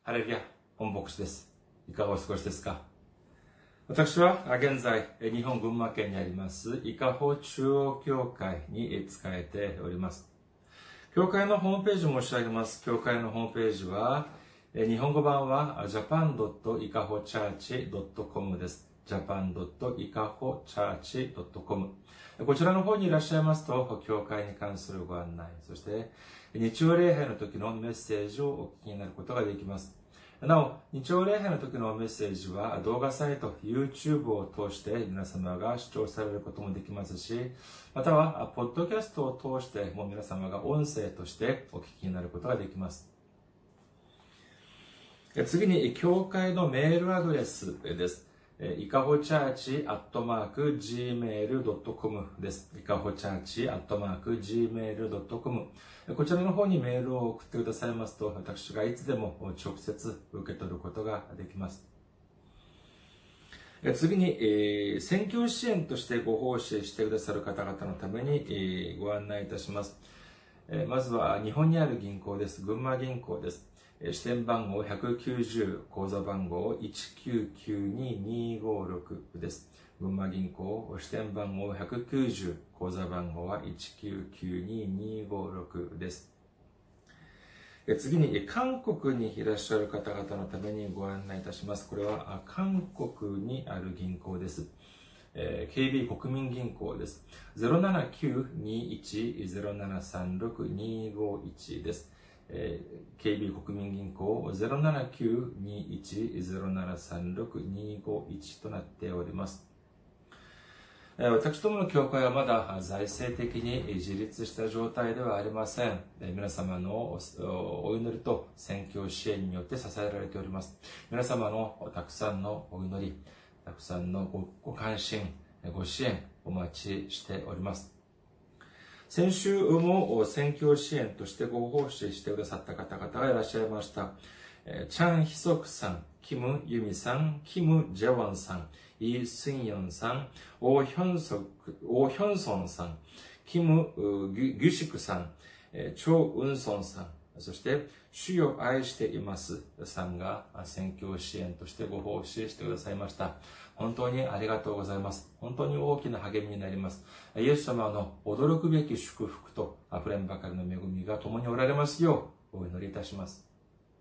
ハレルヤ、本牧師です。いかがお過ごしですか？私は現在、日本群馬県にあります、伊香保中央教会に仕えております。教会のホームページを申し上げます。教会のホームページは、日本語版は japan.ikahochurch.com です。japan.ikahochurch.com。こちらの方にいらっしゃいますと、教会に関するご案内、そして日曜礼拝の時のメッセージをお聞きになることができます。なお、日曜礼拝の時のメッセージは動画サイト、YouTube を通して皆様が視聴されることもできますし、または、ポッドキャストを通しても皆様が音声としてお聞きになることができます。次に、教会のメールアドレスです。いかほチャーチ@gmail.com です。いかほチャーチ@gmail.com。こちらの方にメールを送ってくださいますと、私がいつでも直接受け取ることができます。次に、宣教支援としてご奉仕してくださる方々のために、ご案内いたします。まずは日本にある銀行です。群馬銀行です。支店番号190、口座番号1992256です。群馬銀行、支店番号190、口座番号は1992256です。次に、韓国にいらっしゃる方々のためにご案内いたします。これは韓国にある銀行です。KB 国民銀行です。079-21-0736-251です。KB 国民銀行 079-21-0736-251 となっております。私どもの教会はまだ財政的に自立した状態ではありません。皆様のお祈りと宣教支援によって支えられております。皆様のたくさんのお祈り、たくさんのご関心、ご支援お待ちしております。先週も宣教支援としてご奉仕してくださった方々がいらっしゃいました。チャン・ヒソクさん、キム・ユミさん、キム・ジェウォンさん、イ・スンヨンさん、オ・ヒョンソンさん、キム・ギュシクさん、チョ・ウンソンさん、そして、主を愛していますさんが宣教支援としてご奉仕してくださいました。本当にありがとうございます。本当に大きな励みになります。イエス様の驚くべき祝福と溢れんばかりの恵みが共におられますようお祈りいたします。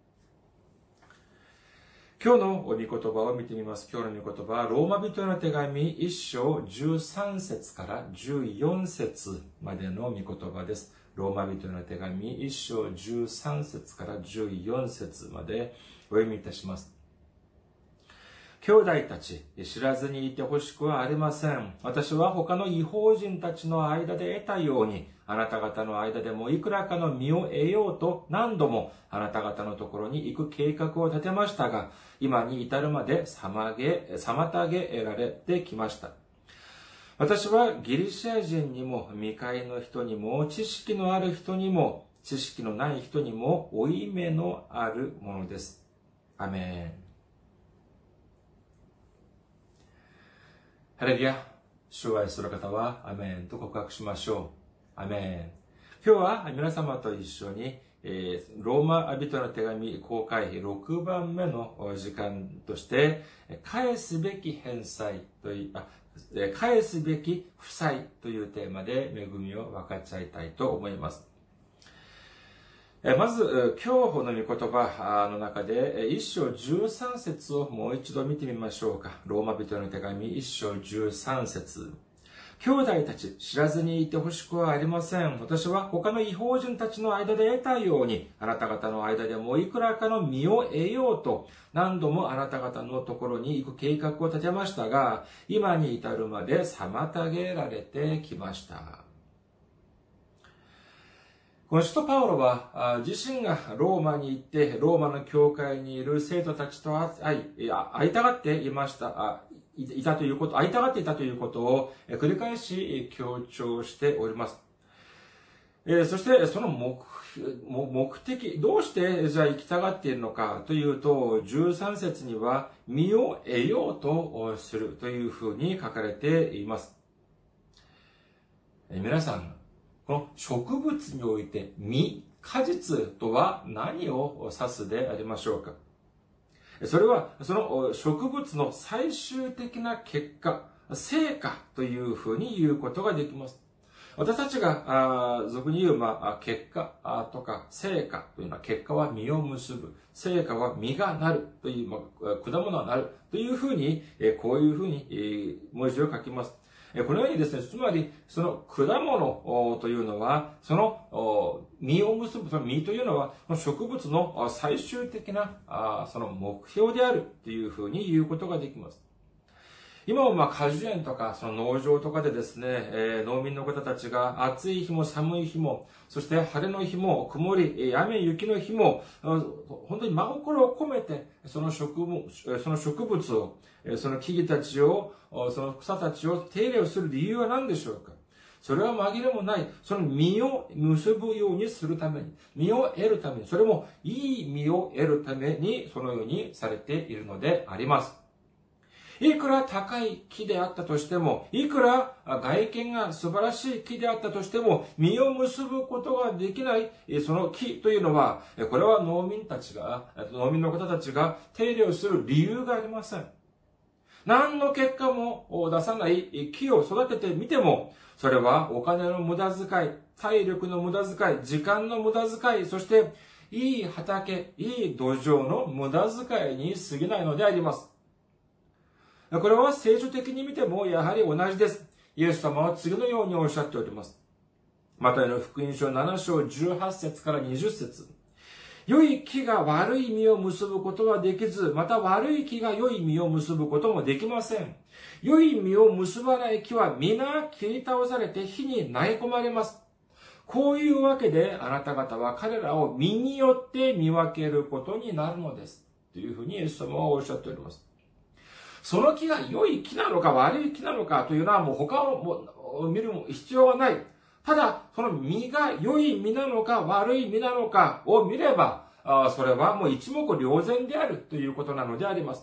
今日の御言葉を見てみます。今日の御言葉はローマ人への手紙1章13節から14節までの御言葉です。ローマ人への手紙1章13節から14節までお読みいたします。兄弟たち、知らずにいてほしくはありません。私は他の異邦人たちの間で得たように、あなた方の間でもいくらかの身を得ようと何度もあなた方のところに行く計画を立てましたが、今に至るまで妨げられてきました。私はギリシア人にも未開の人にも知識のある人にも知識のない人にも負い目のあるものです。アメン。ハレルヤ、主を愛する方はアメンと告白しましょう。アメン。今日は皆様と一緒に、ローマ人の手紙公開6番目の時間として、返すべき返済という、返すべき負債というテーマで恵みを分かち合いたいと思います。まず、今日の御言葉の中で、1章13節をもう一度見てみましょうか。ローマ人の手紙1章13節。兄弟たち、知らずにいてほしくはありません。私は他の異邦人たちの間で得たように、あなた方の間でもいくらかの身を得ようと、何度もあなた方のところに行く計画を立てましたが、今に至るまで妨げられてきました。この使徒パウロは自身がローマに行ってローマの教会にいる生徒たちと会いたがっていたということを繰り返し強調しております。そしてその目的、どうしてじゃあ行きたがっているのかというと、13節には身を得ようとするというふうに書かれています。皆さん、この植物において実、果実とは何を指すでありましょうか？ それは、その植物の最終的な結果、成果というふうに言うことができます。私たちが、俗に言う、結果とか成果というのは、結果は実を結ぶ。成果は実がなるという、果物がなるというふうに、こういうふうに、文字を書きます。このようにですね、つまり、その果物というのは、その実を結ぶ、その実というのは、植物の最終的な、その目標であるというふうに言うことができます。今も果樹園とか、その農場とかでですね、農民の方たちが暑い日も寒い日も、そして晴れの日も、曇り、雨、雪の日も、本当に真心を込めて、その植物を、その木々たちを、その草たちを手入れをする理由は何でしょうか？それは紛れもない、その実を結ぶようにするために、実を得るために、それもいい実を得るために、そのようにされているのであります。いくら高い木であったとしても、いくら外見が素晴らしい木であったとしても、実を結ぶことができない、その木というのは、これは農民の方たちが手入れをする理由がありません。何の結果も出さない木を育ててみても、それはお金の無駄遣い、体力の無駄遣い、時間の無駄遣い、そしていい畑、いい土壌の無駄遣いに過ぎないのであります。これは聖書的に見てもやはり同じです。イエス様は次のようにおっしゃっております。マタイの福音書7章18節から20節。良い木が悪い実を結ぶことはできず、また悪い木が良い実を結ぶこともできません。良い実を結ばない木は皆切り倒されて火に投げ込まれます。こういうわけであなた方は彼らを実によって見分けることになるのです。というふうにイエス様はおっしゃっております。その木が良い木なのか悪い木なのかというのはもう他を見る必要はない。ただ、その実が良い実なのか悪い実なのかを見れば、それはもう一目瞭然であるということなのであります。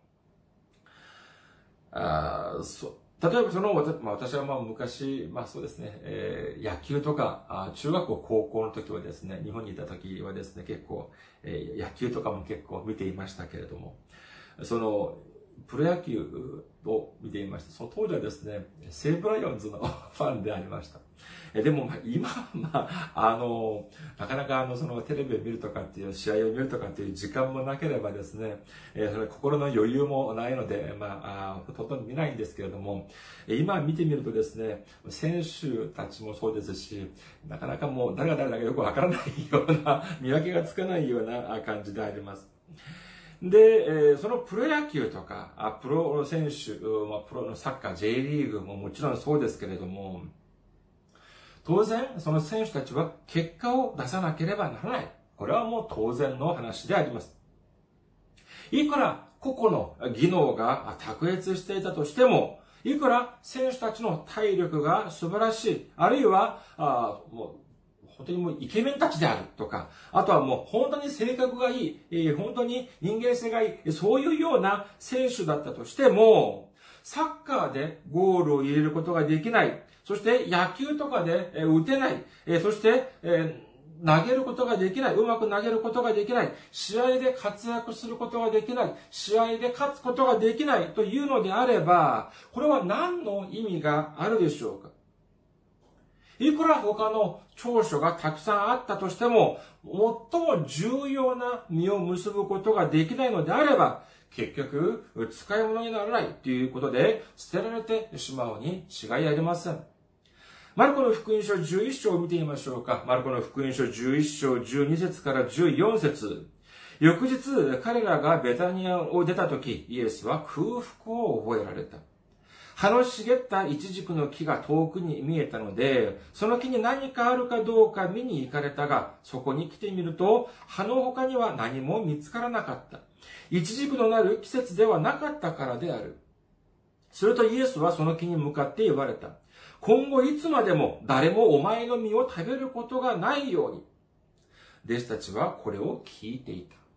例えば私は昔、そうですね、野球とか、中学校、高校の時はですね、日本にいた時はですね、結構、野球とかも結構見ていましたけれども、プロ野球を見ていました。その当時はですね、西武ライオンズのファンでありました。でも今はなかなかテレビを見るとかっていう、試合を見るとかっていう時間もなければですね、心の余裕もないので、ほとんど見ないんですけれども、今見てみるとですね、選手たちもそうですし、なかなかもう誰が誰だかよくわからないような、見分けがつかないような感じであります。で、そのプロ野球とか、プロ選手、プロのサッカー、J リーグももちろんそうですけれども、当然、その選手たちは結果を出さなければならない。これはもう当然の話であります。いくら個々の技能が卓越していたとしても、いくら選手たちの体力が素晴らしい、あるいは、本当にもうイケメンたちであるとか、あとはもう本当に性格がいい、本当に人間性がいい、そういうような選手だったとしても、サッカーでゴールを入れることができない。そして野球とかで打てない。そして投げることができない。うまく投げることができない。試合で活躍することができない。試合で勝つことができないというのであれば、これは何の意味があるでしょうか？いくら他の長所がたくさんあったとしても、最も重要な実を結ぶことができないのであれば、結局、使い物にならないということで、捨てられてしまうに違いありません。マルコの福音書11章を見てみましょうか。マルコの福音書11章12節から14節。翌日、彼らがベタニアを出たとき、イエスは空腹を覚えられた。葉の茂ったイチジクの木が遠くに見えたので、その木に何かあるかどうか見に行かれたが、そこに来てみると、葉の他には何も見つからなかった。イチジクのなる季節ではなかったからである。するとイエスはその木に向かって言われた。今後いつまでも誰もお前の実を食べることがないように。弟子たちはこれを聞いていた。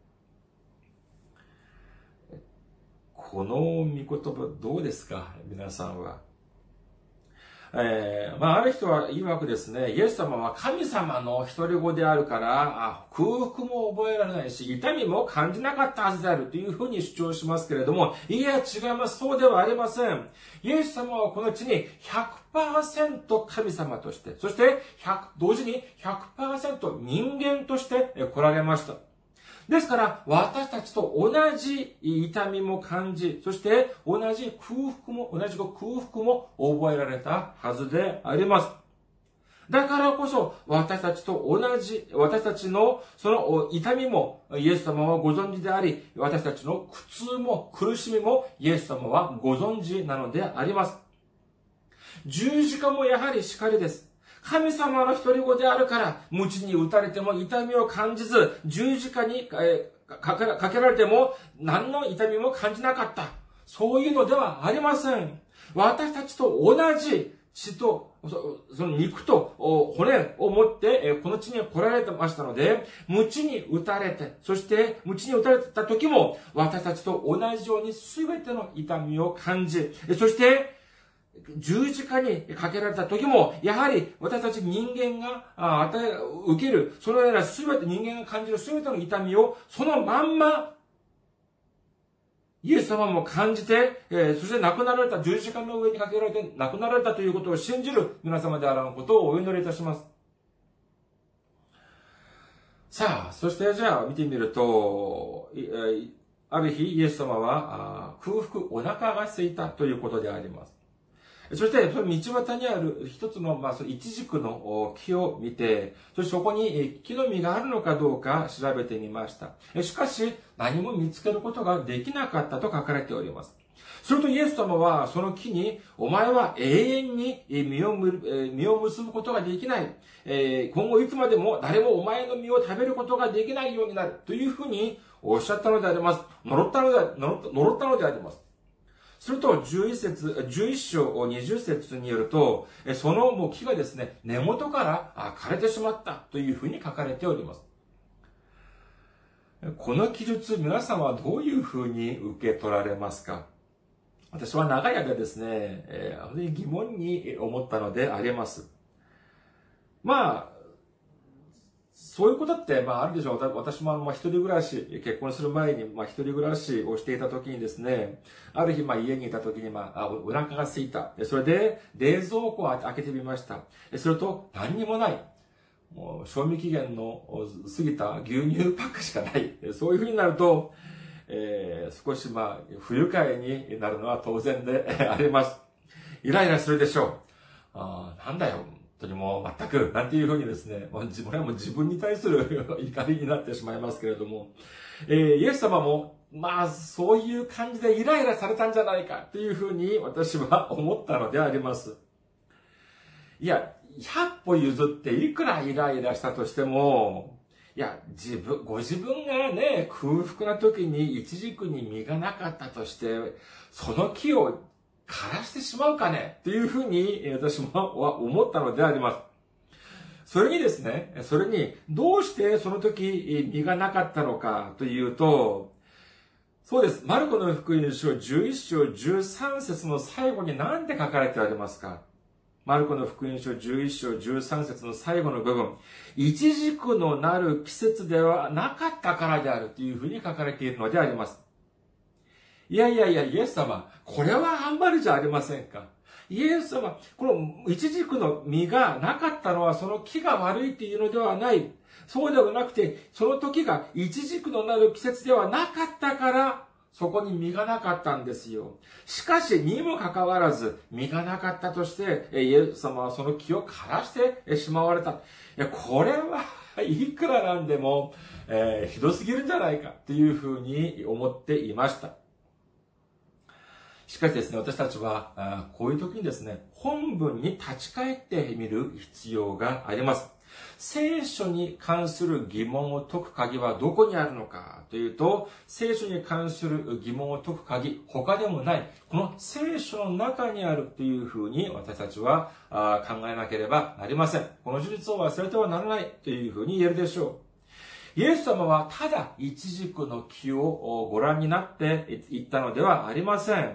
この御言葉どうですか、皆さんは。 ある人は曰くですね、イエス様は神様の一人子であるから、空腹も覚えられないし、痛みも感じなかったはずであるというふうに主張しますけれども、いや、違います。そうではありません。イエス様はこの地に 100% 神様として、そして同時に 100% 人間として来られました。ですから、私たちと同じ痛みも感じ、そして同じく空腹も覚えられたはずであります。だからこそ、私たちのその痛みもイエス様はご存知であり、私たちの苦痛も苦しみもイエス様はご存知なのであります。十字架もやはりしかりです。神様の一人子であるから、鞭に打たれても痛みを感じず、十字架にかけられても何の痛みも感じなかった。そういうのではありません。私たちと同じ血と、その肉と骨を持ってこの地に来られてましたので、鞭に打たれて、そして鞭に打たれた時も私たちと同じように全ての痛みを感じ、そして十字架にかけられた時も、やはり私たち人間が受ける、そのような人間が感じる全ての痛みを、そのまんま、イエス様も感じて、そして亡くなられた、十字架の上にかけられて亡くなられたということを信じる皆様であらぬことをお祈りいたします。さあ、そしてじゃあ見てみると、ある日イエス様は空腹、お腹が空いたということであります。そして、その道端にある一つの、そのイチジクの木を見て、そしてそこに木の実があるのかどうか調べてみました。しかし、何も見つけることができなかったと書かれております。するとイエス様はその木に、お前は永遠に実を結ぶことができない。今後いつまでも誰もお前の実を食べることができないようになる。というふうにおっしゃったのであります。呪ったのであります。すると、11章20節によると、その木がですね、根元から枯れてしまったというふうに書かれております。この記述、皆さんはどういうふうに受け取られますか？私は長い間ですね、本当に疑問に思ったのであります。そういうことって、あるでしょう。私も一人暮らし、結婚する前に、一人暮らしをしていた時にですね、ある日、家にいた時に、お腹が空いた。それで、冷蔵庫を開けてみました。すると、何にもない。もう、賞味期限の過ぎた牛乳パックしかない。そういう風になると、少し不愉快になるのは当然であります。イライラするでしょう。なんだよ。もう全く、なんていうふうにですね、これはもう自分に対する怒りになってしまいますけれども、イエス様も、そういう感じでイライラされたんじゃないかというふうに私は思ったのであります。いや、100歩譲っていくらイライラしたとしても、いや、ご自分がね、空腹な時にイチジクに実がなかったとして、その木を枯らしてしまうかねっていうふうに私は思ったのであります。それにどうしてその時実がなかったのかというと、そうです。マルコの福音書11章13節の最後に何て書かれてありますか？マルコの福音書11章13節の最後の部分、イチジクのなる季節ではなかったからであるというふうに書かれているのであります。いや、イエス様、これはあんまりじゃありませんか。イエス様、このイチジクの実がなかったのはその木が悪いというのではない。そうではなくて、その時がイチジクのなる季節ではなかったから、そこに実がなかったんですよ。しかし、にもかかわらず、実がなかったとして、イエス様はその木を枯らしてしまわれた。いや、これはいくらなんでも、ひどすぎるんじゃないかというふうに思っていました。しかしですね、私たちは、こういう時にですね、本文に立ち返ってみる必要があります。聖書に関する疑問を解く鍵はどこにあるのかというと、聖書に関する疑問を解く鍵、他でもない、この聖書の中にあるというふうに私たちは考えなければなりません。この事実を忘れてはならないというふうに言えるでしょう。イエス様はただイチジクの木をご覧になっていったのではありません。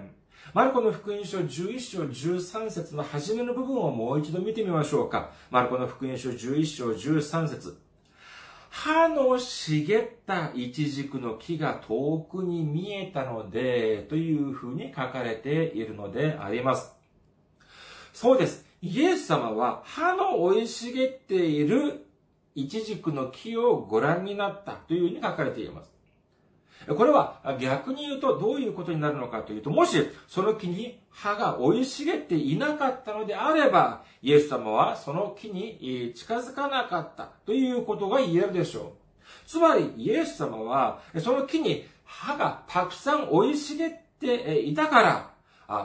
マルコの福音書11章13節の初めの部分をもう一度見てみましょうか。マルコの福音書11章13節。葉の茂ったイチジクの木が遠くに見えたので、というふうに書かれているのであります。そうです。イエス様は葉の生い茂っているイチジクの木をご覧になったというふうに書かれています。これは逆に言うとどういうことになるのかというと、もしその木に葉が生い茂っていなかったのであれば、イエス様はその木に近づかなかったということが言えるでしょう。つまりイエス様はその木に葉がたくさん生い茂っていたから、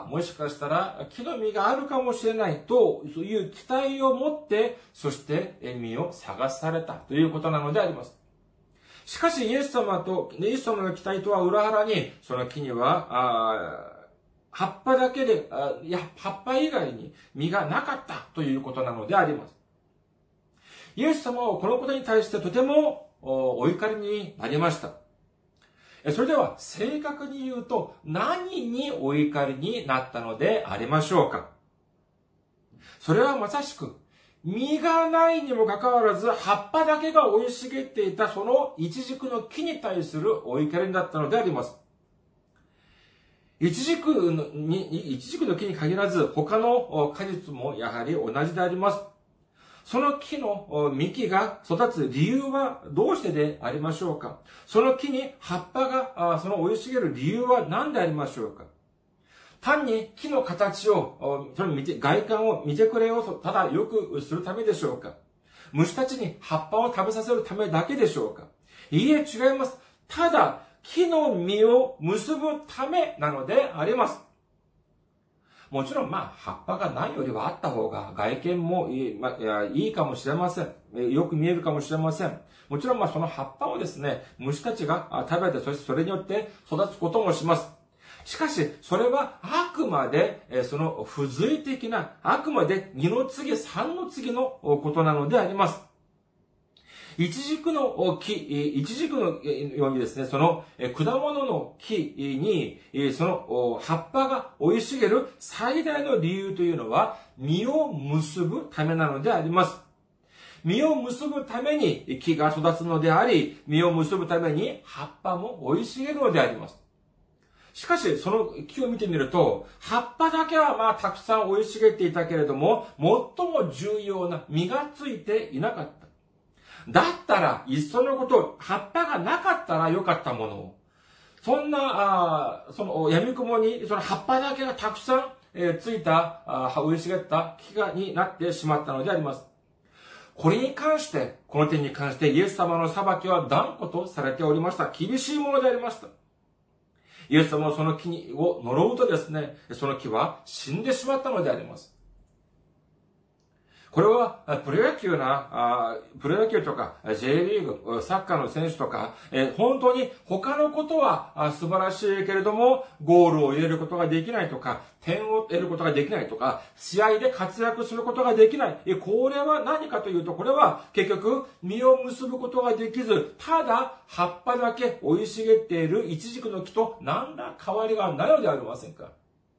もしかしたら木の実があるかもしれないという期待を持って、そして実を探されたということなのであります。しかしイエス様の期待とは裏腹に、その木には葉っぱだけで、葉っぱ以外に実がなかったということなのであります。イエス様はこのことに対してとてもお怒りになりました。それでは正確に言うと何にお怒りになったのでありましょうか。それはまさしく実がないにもかかわらず葉っぱだけが生い茂っていたそのイチジクの木に対するお怒りだったのであります。イチジクの木に限らず他の果実もやはり同じであります。その木の幹が育つ理由はどうしてでありましょうか。その木に葉っぱがその生い茂る理由は何でありましょうか。単に木の形を、その外観を見てくれようと、ただ良くするためでしょうか。虫たちに葉っぱを食べさせるためだけでしょうか。いいえ、違います。ただ、木の実を結ぶためなのであります。もちろん、葉っぱがないよりはあった方が外見もいいかもしれません。よく見えるかもしれません。もちろん、その葉っぱをですね、虫たちが食べて、そしてそれによって育つこともします。しかし、それはあくまで、その付随的な、あくまで2の次、3の次のことなのであります。イチジクのようにですね、その果物の木に、その葉っぱが生い茂る最大の理由というのは、実を結ぶためなのであります。実を結ぶために木が育つのであり、実を結ぶために葉っぱも生い茂るのであります。しかし、その木を見てみると、葉っぱだけはたくさん生い茂っていたけれども、最も重要な実がついていなかった。だったら、いっそのこと、葉っぱがなかったらよかったものを。そんな、その闇雲に、その葉っぱだけがたくさんついた、生い茂った木になってしまったのであります。この点に関して、イエス様の裁きは断固とされておりました。厳しいものでありました。イエス様はその木を呪うとですね、その木は死んでしまったのであります。これはプロ野球とか J リーグ、サッカーの選手とか、本当に他のことは素晴らしいけれども、ゴールを入れることができないとか、点を得ることができないとか、試合で活躍することができない。これは何かというと、これは結局実を結ぶことができず、ただ葉っぱだけ生い茂っているイチジクの木と何ら変わりがないのではありませんか。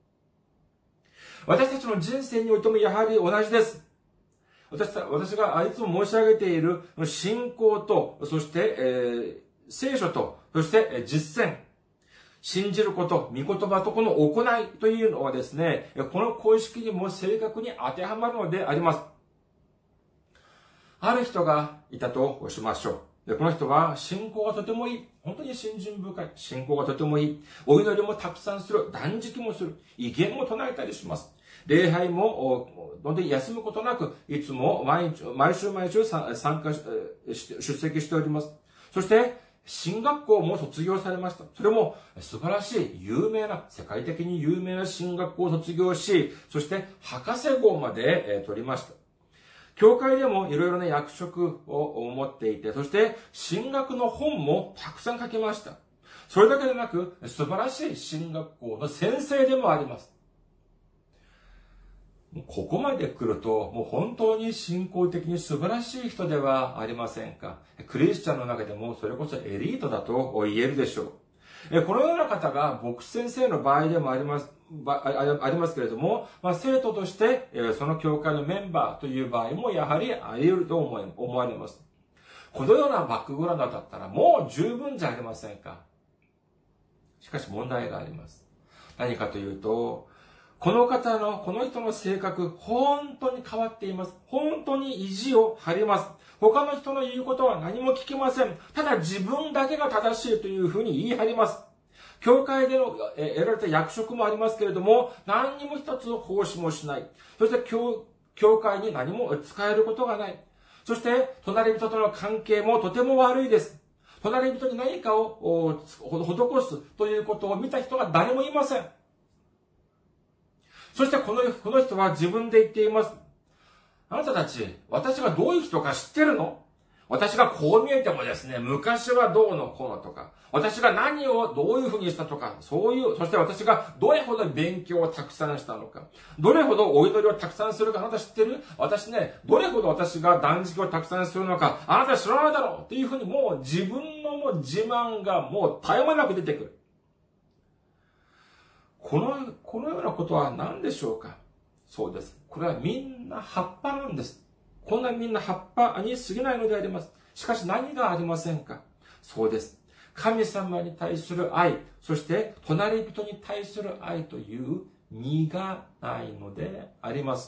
私たちの人生においてもやはり同じです。私がいつも申し上げている信仰と、そして、聖書と、そして実践。信じること、御言葉とこの行いというのはですね、この公式にも正確に当てはまるのであります。ある人がいたとしましょう。で、この人は信仰がとてもいい。本当に信心深い。信仰がとてもいい。お祈りもたくさんする。断食もする。威厳も唱えたりします。礼拝も、本当に休むことなく、いつも毎週出席しております。そして、進学校も卒業されました。それも素晴らしい、世界的に有名な進学校を卒業し、そして博士号まで取りました。教会でもいろいろな役職を持っていて、そして進学の本もたくさん書きました。それだけでなく、素晴らしい進学校の先生でもあります。ここまで来ると、もう本当に信仰的に素晴らしい人ではありませんか。クリスチャンの中でもそれこそエリートだと言えるでしょう。このような方が牧師先生の場合でもあります。 ありますけれども、生徒として、その教会のメンバーという場合もやはりあり得ると思われます。このようなバックグラウンドだったらもう十分じゃありませんか。しかし問題があります。何かというと、この人の性格、本当に変わっています。本当に意地を張ります。他の人の言うことは何も聞きません。ただ自分だけが正しいというふうに言い張ります。教会での得られた役職もありますけれども、何にも一つ奉仕もしない。そして教会に何も使えることがない。そして隣人との関係もとても悪いです。隣人に何かを施すということを見た人が誰もいません。そしてこの人は自分で言っています。あなたたち、私がどういう人か知ってるの？私がこう見えてもですね、昔はどうのこうのとか、私が何をどういうふうにしたとか、そして私がどれほど勉強をたくさんしたのか、どれほどお祈りをたくさんするか、あなた知ってる？私ね、どれほど私が断食をたくさんするのか、あなた知らないだろうっていうふうにもう自分の自慢がもう絶え間なく出てくる。このようなことは何でしょうか？そうです。これはみんな葉っぱなんです。こんなみんな葉っぱに過ぎないのであります。しかし何がありませんか？そうです。神様に対する愛、そして隣人に対する愛という実がないのであります。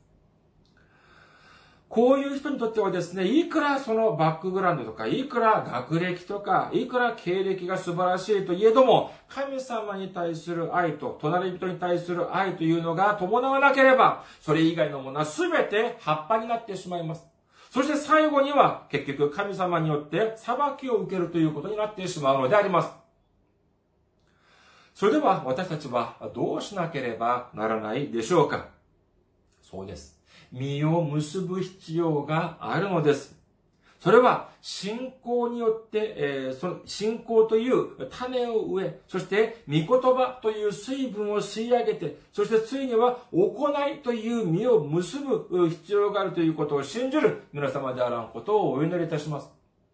こういう人にとってはですね、いくらそのバックグラウンドとか、いくら学歴とか、いくら経歴が素晴らしいといえども、神様に対する愛と、隣人に対する愛というのが伴わなければ、それ以外のものは全て葉っぱになってしまいます。そして最後には、結局神様によって裁きを受けるということになってしまうのであります。それでは私たちはどうしなければならないでしょうか？そうです。実を結ぶ必要があるのです。それは信仰によって、その信仰という種を植え、そして御言葉という水分を吸い上げて、そしてついには行いという実を結ぶ必要があるということを信じる皆様であらんことをお祈りいたします。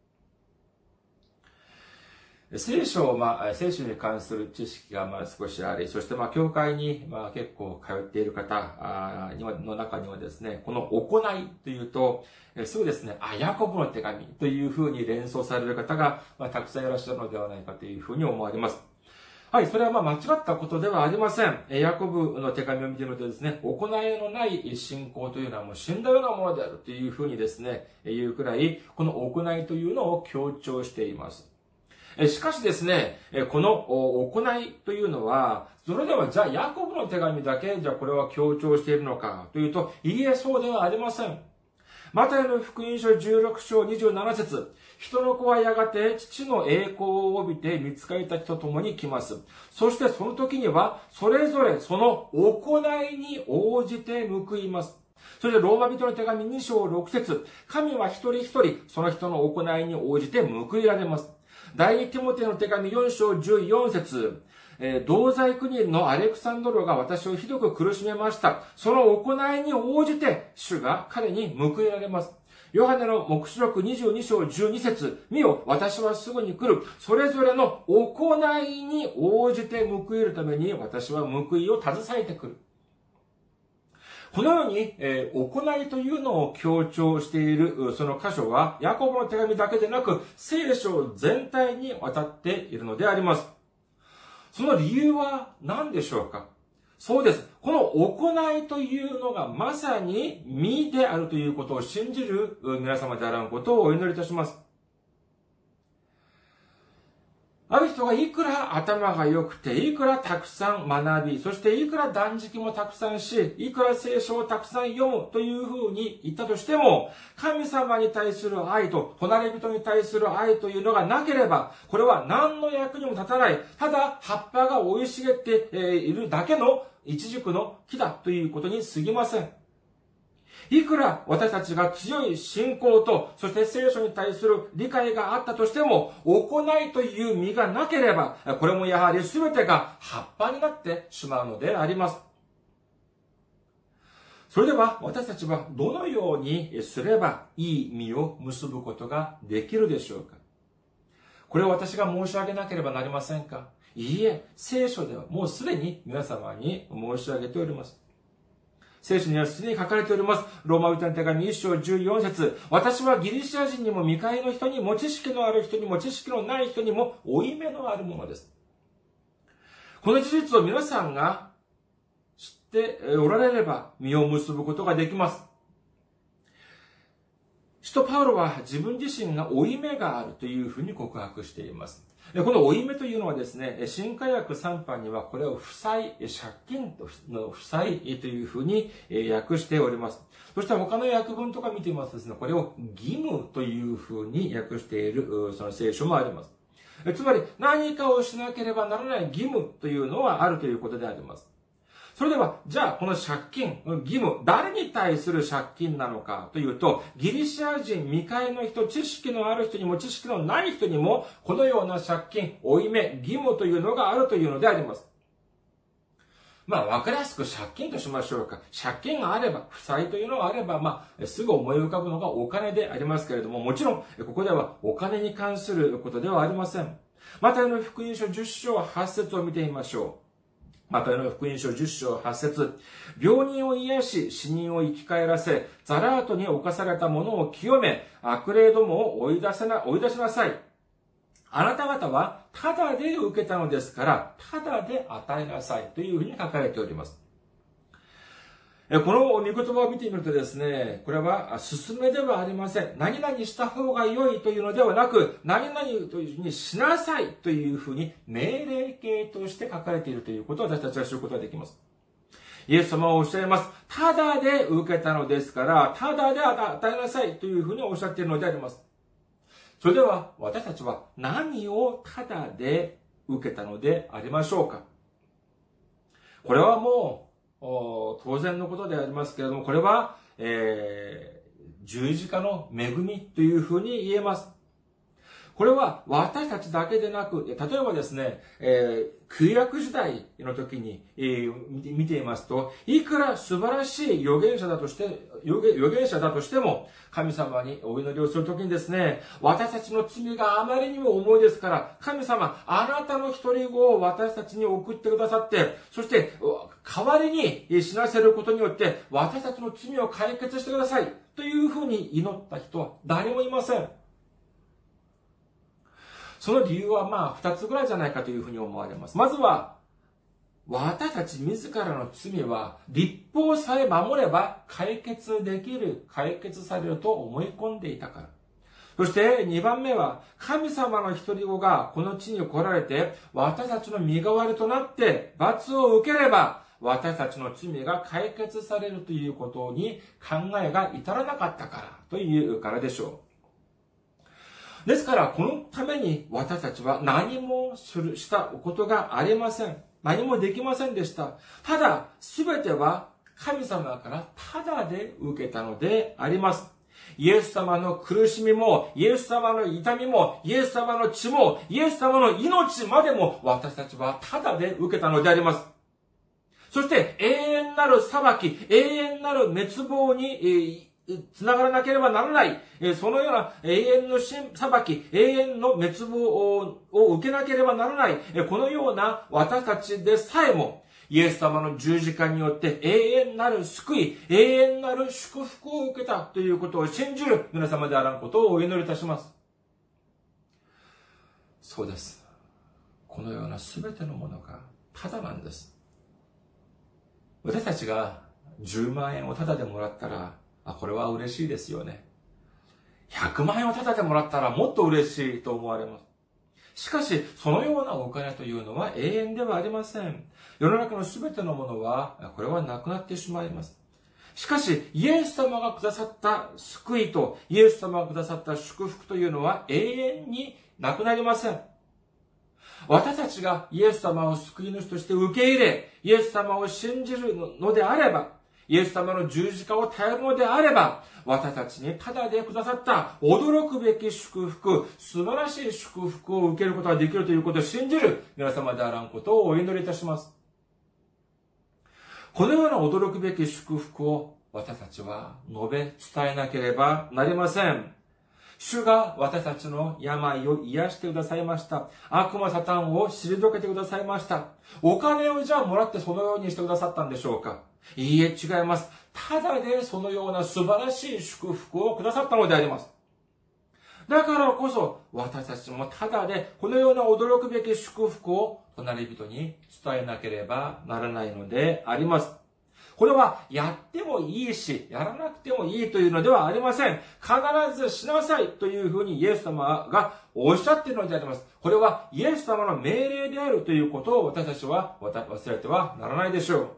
聖書に関する知識が少しあり、そして教会に結構通っている方の中にはですね、この行いというと、すぐですね、ヤコブの手紙というふうに連想される方がたくさんいらっしゃるのではないかというふうに思われます。はい、それは間違ったことではありません。ヤコブの手紙を見てみるとですね、行いのない信仰というのはもう死んだようなものであるというふうにですね、言うくらい、この行いというのを強調しています。しかしですね、この行いというのは、それではじゃあヤコブの手紙だけじゃあこれは強調しているのかというと、いいえ、そうではありません。マタイの福音書16章27節、人の子はやがて父の栄光を帯びて御使いたちと共に来ます。そしてその時には、それぞれその行いに応じて報います。それでローマ人の手紙2章6節、神は一人一人その人の行いに応じて報いられます。第二テモテの手紙4章14節、同罪苦人のアレクサンドロが私をひどく苦しめました。その行いに応じて主が彼に報いられます。ヨハネの黙示録22章12節、見よ、私はすぐに来る。それぞれの行いに応じて報いるために私は報いを携えてくる。このように、行いというのを強調しているその箇所は、ヤコブの手紙だけでなく、聖書全体にわたっているのであります。その理由は何でしょうか？そうです。この行いというのがまさに実であるということを信じる皆様であらんことをお祈りいたします。ある人がいくら頭が良くて、いくらたくさん学び、そしていくら断食もたくさんし、いくら聖書をたくさん読むというふうに言ったとしても、神様に対する愛と隣人に対する愛というのがなければ、これは何の役にも立たない、ただ葉っぱが生い茂っているだけの一軸の木だということに過ぎません。いくら私たちが強い信仰と、そして聖書に対する理解があったとしても、行いという実がなければ、これもやはり全てが葉っぱになってしまうのであります。それでは私たちはどのようにすればいい実を結ぶことができるでしょうか？ これを私が申し上げなければなりませんか？いいえ、聖書ではもうすでに皆様に申し上げております。聖書にはすでに書かれております。ローマ人の手紙1章14節。私はギリシア人にも未開の人にも知識のある人にも知識のない人にも負い目のあるものです。この事実を皆さんが知っておられれば実を結ぶことができます。使徒パウロは自分自身が負い目があるというふうに告白しています。この負い目というのはですね、新化訳3版にはこれを負債、借金の負債というふうに訳しております。そして他の訳文とか見てみますとですね、これを義務というふうに訳しているその聖書もあります。つまり何かをしなければならない義務というのはあるということであります。それでは、じゃあ、この借金、義務、誰に対する借金なのかというと、ギリシア人、未開の人、知識のある人にも知識のない人にも、このような借金、負い目、義務というのがあるというのであります。わかりやすく借金としましょうか。借金があれば、負債というのがあれば、すぐ思い浮かぶのがお金でありますけれども、もちろん、ここではお金に関することではありません。マタイの福音書10章8節を見てみましょう。マタイの福音書10章8節。病人を癒し、死人を生き返らせ、ザラートに侵された者を清め、悪霊どもを追い出しなさい。あなた方はただで受けたのですから、ただで与えなさいというふうに書かれております。この御言葉を見てみるとですね、これは勧めではありません。何々した方が良いというのではなく、何々というふうにしなさいというふうに命令形として書かれているということを私たちは知ることができます。イエス様はおっしゃいます。ただで受けたのですから、ただで与えなさいというふうにおっしゃっているのであります。それでは私たちは何をただで受けたのでありましょうか？これはもう当然のことでありますけれども、これは、十字架の恵みというふうに言えます。これは私たちだけでなく、例えばですね、旧約時代の時に、見ていますと、いくら素晴らしい預言者だとしても、神様にお祈りをするときにですね、私たちの罪があまりにも重いですから、神様、あなたの一人子を私たちに送ってくださって、そして代わりに死なせることによって、私たちの罪を解決してくださいというふうに祈った人は誰もいません。その理由は二つぐらいじゃないかというふうに思われます。まずは、私たち自らの罪は律法さえ守れば解決されると思い込んでいたから。そして2番目は、神様の一人子がこの地に来られて、私たちの身代わりとなって罰を受ければ、私たちの罪が解決されるということに考えが至らなかったからというからでしょう。ですから、このために私たちは何もしたことがありません。何もできませんでした。ただ、すべては神様からただで受けたのであります。イエス様の苦しみも、イエス様の痛みも、イエス様の血も、イエス様の命までも私たちはただで受けたのであります。そして永遠なる裁き、永遠なる滅亡につながらなければならない、そのような永遠の裁き、永遠の滅亡を受けなければならない、このような私たちでさえも、イエス様の十字架によって永遠なる救い、永遠なる祝福を受けたということを信じる皆様であらんことをお祈りいたします。そうです。このようなすべてのものがただなんです。私たちが10万円をただでもらったら、これは嬉しいですよね。100万円をただでもらったらもっと嬉しいと思われます。しかし、そのようなお金というのは永遠ではありません。世の中のすべてのものは、これはなくなってしまいます。しかし、イエス様がくださった救いと、イエス様がくださった祝福というのは永遠になくなりません。私たちがイエス様を救い主として受け入れ、イエス様を信じるのであれば、イエス様の十字架を頼るのであれば、私たちにただでくださった驚くべき祝福、素晴らしい祝福を受けることができるということを信じる皆様であらんことをお祈りいたします。このような驚くべき祝福を私たちは述べ伝えなければなりません。 主が私たちの病を癒してくださいました。悪魔サタンを退けてくださいました。お金をじゃあもらってそのようにしてくださったんでしょうか？いいえ、違います。ただでそのような素晴らしい祝福をくださったのであります。だからこそ、私たちもただでこのような驚くべき祝福を隣人に伝えなければならないのであります。これはやってもいいし、やらなくてもいいというのではありません。必ずしなさいというふうにイエス様がおっしゃっているのであります。これはイエス様の命令であるということを私たちは忘れてはならないでしょ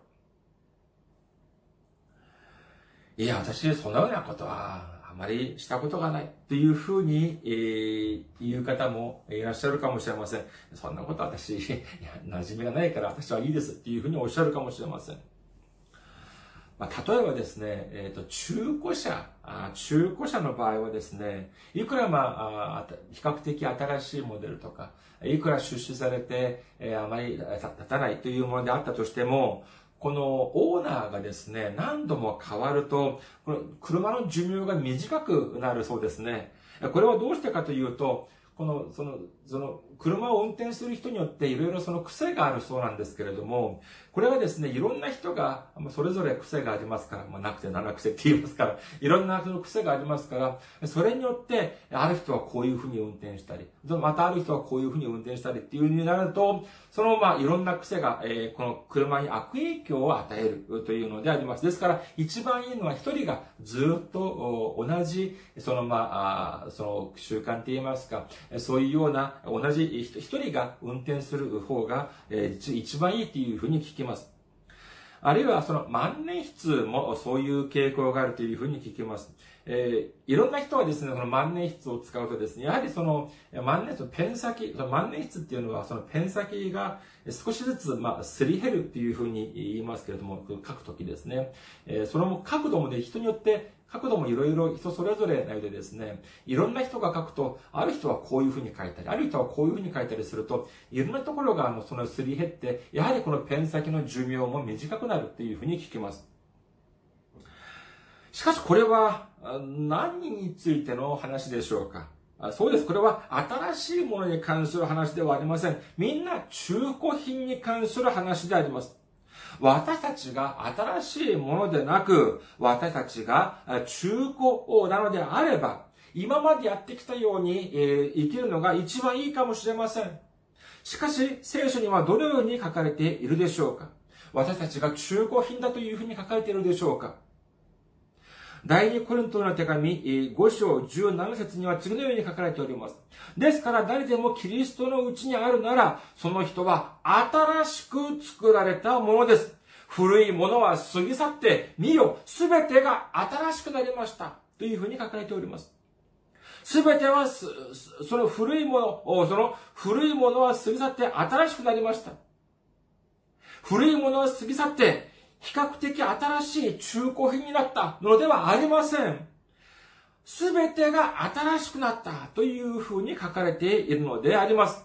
う。いや、私そのようなことはあまりしたことがないというふうに、言う方もいらっしゃるかもしれません。そんなことは私、馴染みがないから私はいいですっていうふうにおっしゃるかもしれません。例えばですね、中古車の場合はですね、いくら比較的新しいモデルとか、いくら出資されて、あまり経たないというものであったとしても、このオーナーがですね、何度も変わると、この車の寿命が短くなるそうですね。これはどうしてかというと、その車を運転する人によっていろいろその癖があるそうなんですけれども、これはですね、いろんな人がそれぞれ癖がありますから、なくて7癖って言いますから、いろんなその癖がありますから、それによって、ある人はこういうふうに運転したり、またある人はこういうふうに運転したりっていう風になると、そのいろんな癖が、この車に悪影響を与えるというのであります。ですから、一番いいのは一人がずっと同じ、その習慣って言いますか、そういうような同じ一人が運転する方が一番いいっていうふうに聞きます。あるいはその万年筆もそういう傾向があるというふうに聞きます。いろんな人はですね、その万年筆を使うとですね、やはりその万年筆のペン先、万年筆っていうのはそのペン先が少しずつすり減るっていうふうに言いますけれども、書くときですね。その角度もね、人によって角度もいろいろ人それぞれなのでですね、いろんな人が書くと、ある人はこういうふうに書いたり、ある人はこういうふうに書いたりすると、いろんなところがそのすり減って、やはりこのペン先の寿命も短くなるっていうふうに聞きます。しかしこれは何についての話でしょうか？そうです。これは新しいものに関する話ではありません。みんな中古品に関する話であります。私たちが新しいものでなく、私たちが中古なのであれば、今までやってきたように生きるのが一番いいかもしれません。しかし、聖書にはどのように書かれているでしょうか？私たちが中古品だというふうに書かれているでしょうか？第二コリントの手紙5章17節には次のように書かれております。ですから誰でもキリストのうちにあるなら、その人は新しく作られたものです。古いものは過ぎ去って、見よ、すべてが新しくなりました。というふうに書かれております。すべては、その古いものは過ぎ去って新しくなりました。古いものは過ぎ去って、比較的新しい中古品になったのではありません。すべてが新しくなったというふうに書かれているのであります。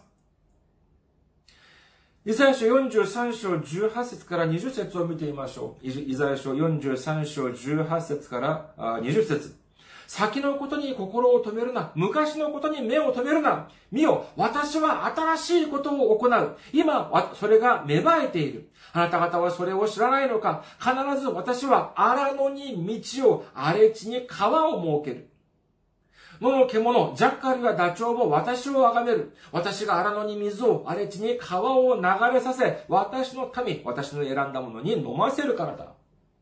イザヤ書43章18節から20節を見てみましょう。イザヤ書43章18節から20節。先のことに心を止めるな。昔のことに目を止めるな。見よ、私は新しいことを行う。今、それが芽生えている。あなた方はそれを知らないのか。必ず私は荒野に道を、荒れ地に川を設ける。野の獣、ジャッカルやダチョウも私を崇める。私が荒野に水を、荒れ地に川を流れさせ、私の民、私の選んだものに飲ませるからだ。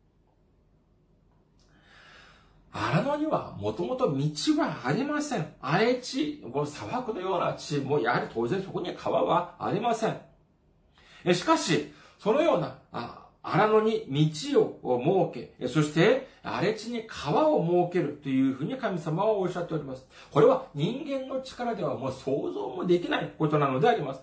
荒野にはもともと道はありません。荒れ地、この砂漠のような地もやはり当然そこには川はありません。しかし、そのような荒野に道を設け、そして荒れ地に川を設けるというふうに神様はおっしゃっております。これは人間の力ではもう想像もできないことなのであります。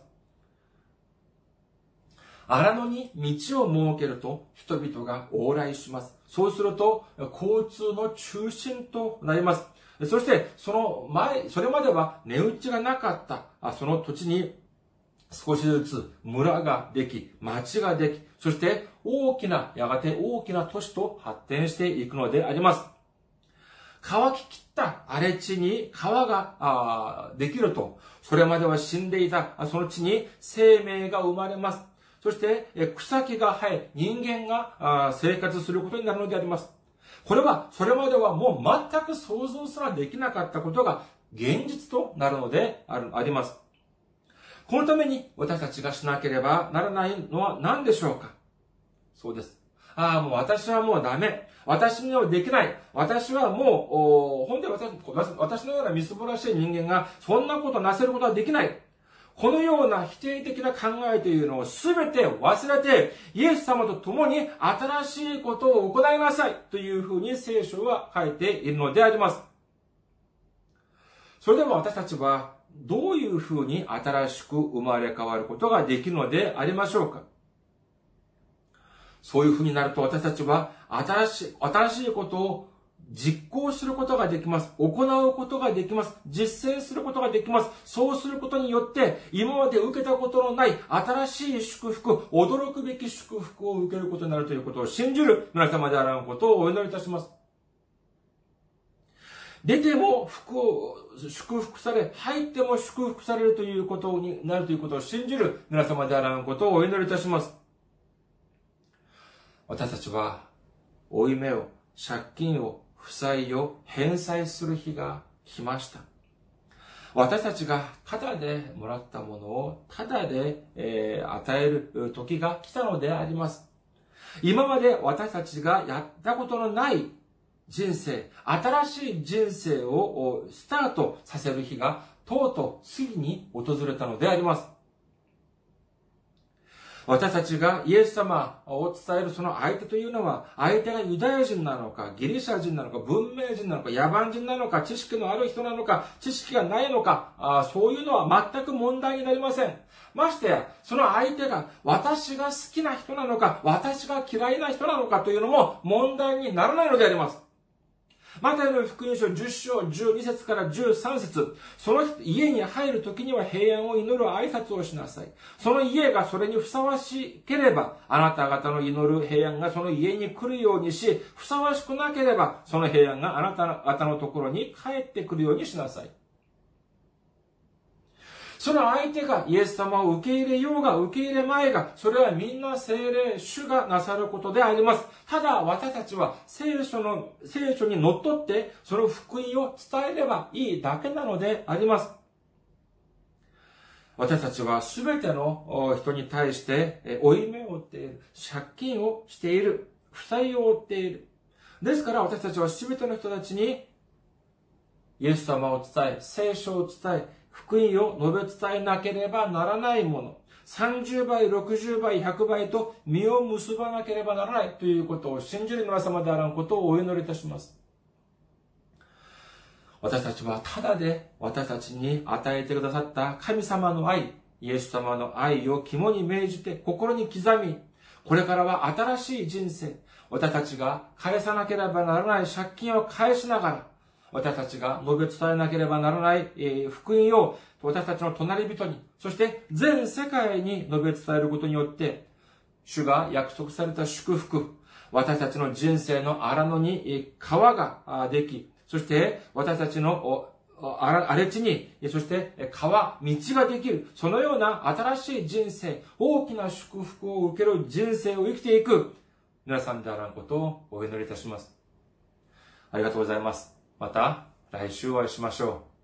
荒野に道を設けると人々が往来します。そうすると交通の中心となります。そしてそれまでは値打ちがなかったその土地に少しずつ村ができ、町ができ、そしてやがて大きな都市と発展していくのであります。 乾ききった荒れ地に川ができると、それまでは死んでいたその地に生命が生まれます。そして草木が生え、人間が生活することになるのであります。これは、それまではもう全く想像すらできなかったことが現実となるのであります。このために私たちがしなければならないのは何でしょうか？そうです。もう私はもうダメ。私にはできない。私はもう、本当に私のようなみすぼらしい人間がそんなことなせることはできない。このような否定的な考えというのをすべて忘れて、イエス様と共に新しいことを行いなさいというふうに聖書は書いているのであります。それでも私たちはどういうふうに新しく生まれ変わることができるのでありましょうか？そういうふうになると私たちは新しいことを実行することができます。行うことができます。実践することができます。そうすることによって、今まで受けたことのない新しい祝福、驚くべき祝福を受けることになるということを信じる皆様であらんことをお祈りいたします。出ても祝福され、入っても祝福されるということになるということを信じる皆様であらんことをお祈りいたします。私たちは、負い目を、借金を、負債を返済する日が来ました。私たちがタダでもらったものをタダで、与える時が来たのであります。今まで私たちがやったことのない人生、新しい人生をスタートさせる日がとうとう次に訪れたのであります。私たちがイエス様を伝えるその相手というのは、相手がユダヤ人なのか、ギリシャ人なのか、文明人なのか、野蛮人なのか、知識のある人なのか、知識がないのか、そういうのは全く問題になりません。ましてや、その相手が私が好きな人なのか、私が嫌いな人なのかというのも問題にならないのであります。マタイの福音書10章12節から13節、その家に入るときには平安を祈る挨拶をしなさい。その家がそれにふさわしければ、あなた方の祈る平安がその家に来るようにし、ふさわしくなければ、その平安があなた方のところに帰ってくるようにしなさい。その相手がイエス様を受け入れようが受け入れまいが、それはみんな聖霊、主がなさることであります。ただ私たちは聖書にのっとってその福音を伝えればいいだけなのであります。私たちはすべての人に対して負い目を負っている、借金をしている、負債を負っている。ですから私たちはすべての人たちにイエス様を伝え、聖書を伝え、福音を述べ伝えなければならないもの。30倍、60倍、100倍と実を結ばなければならないということを信じる皆様であらんことをお祈りいたします。私たちはただで私たちに与えてくださった神様の愛、イエス様の愛を肝に銘じて心に刻み、これからは新しい人生、私たちが返さなければならない借金を返しながら、私たちが述べ伝えなければならない福音を私たちの隣人に、そして全世界に述べ伝えることによって、主が約束された祝福、私たちの人生の荒野に川ができ、そして私たちの荒れ地に、そして川、道ができる、そのような新しい人生、大きな祝福を受ける人生を生きていく皆さんであらんことをお祈りいたします。ありがとうございます。また来週お会いしましょう。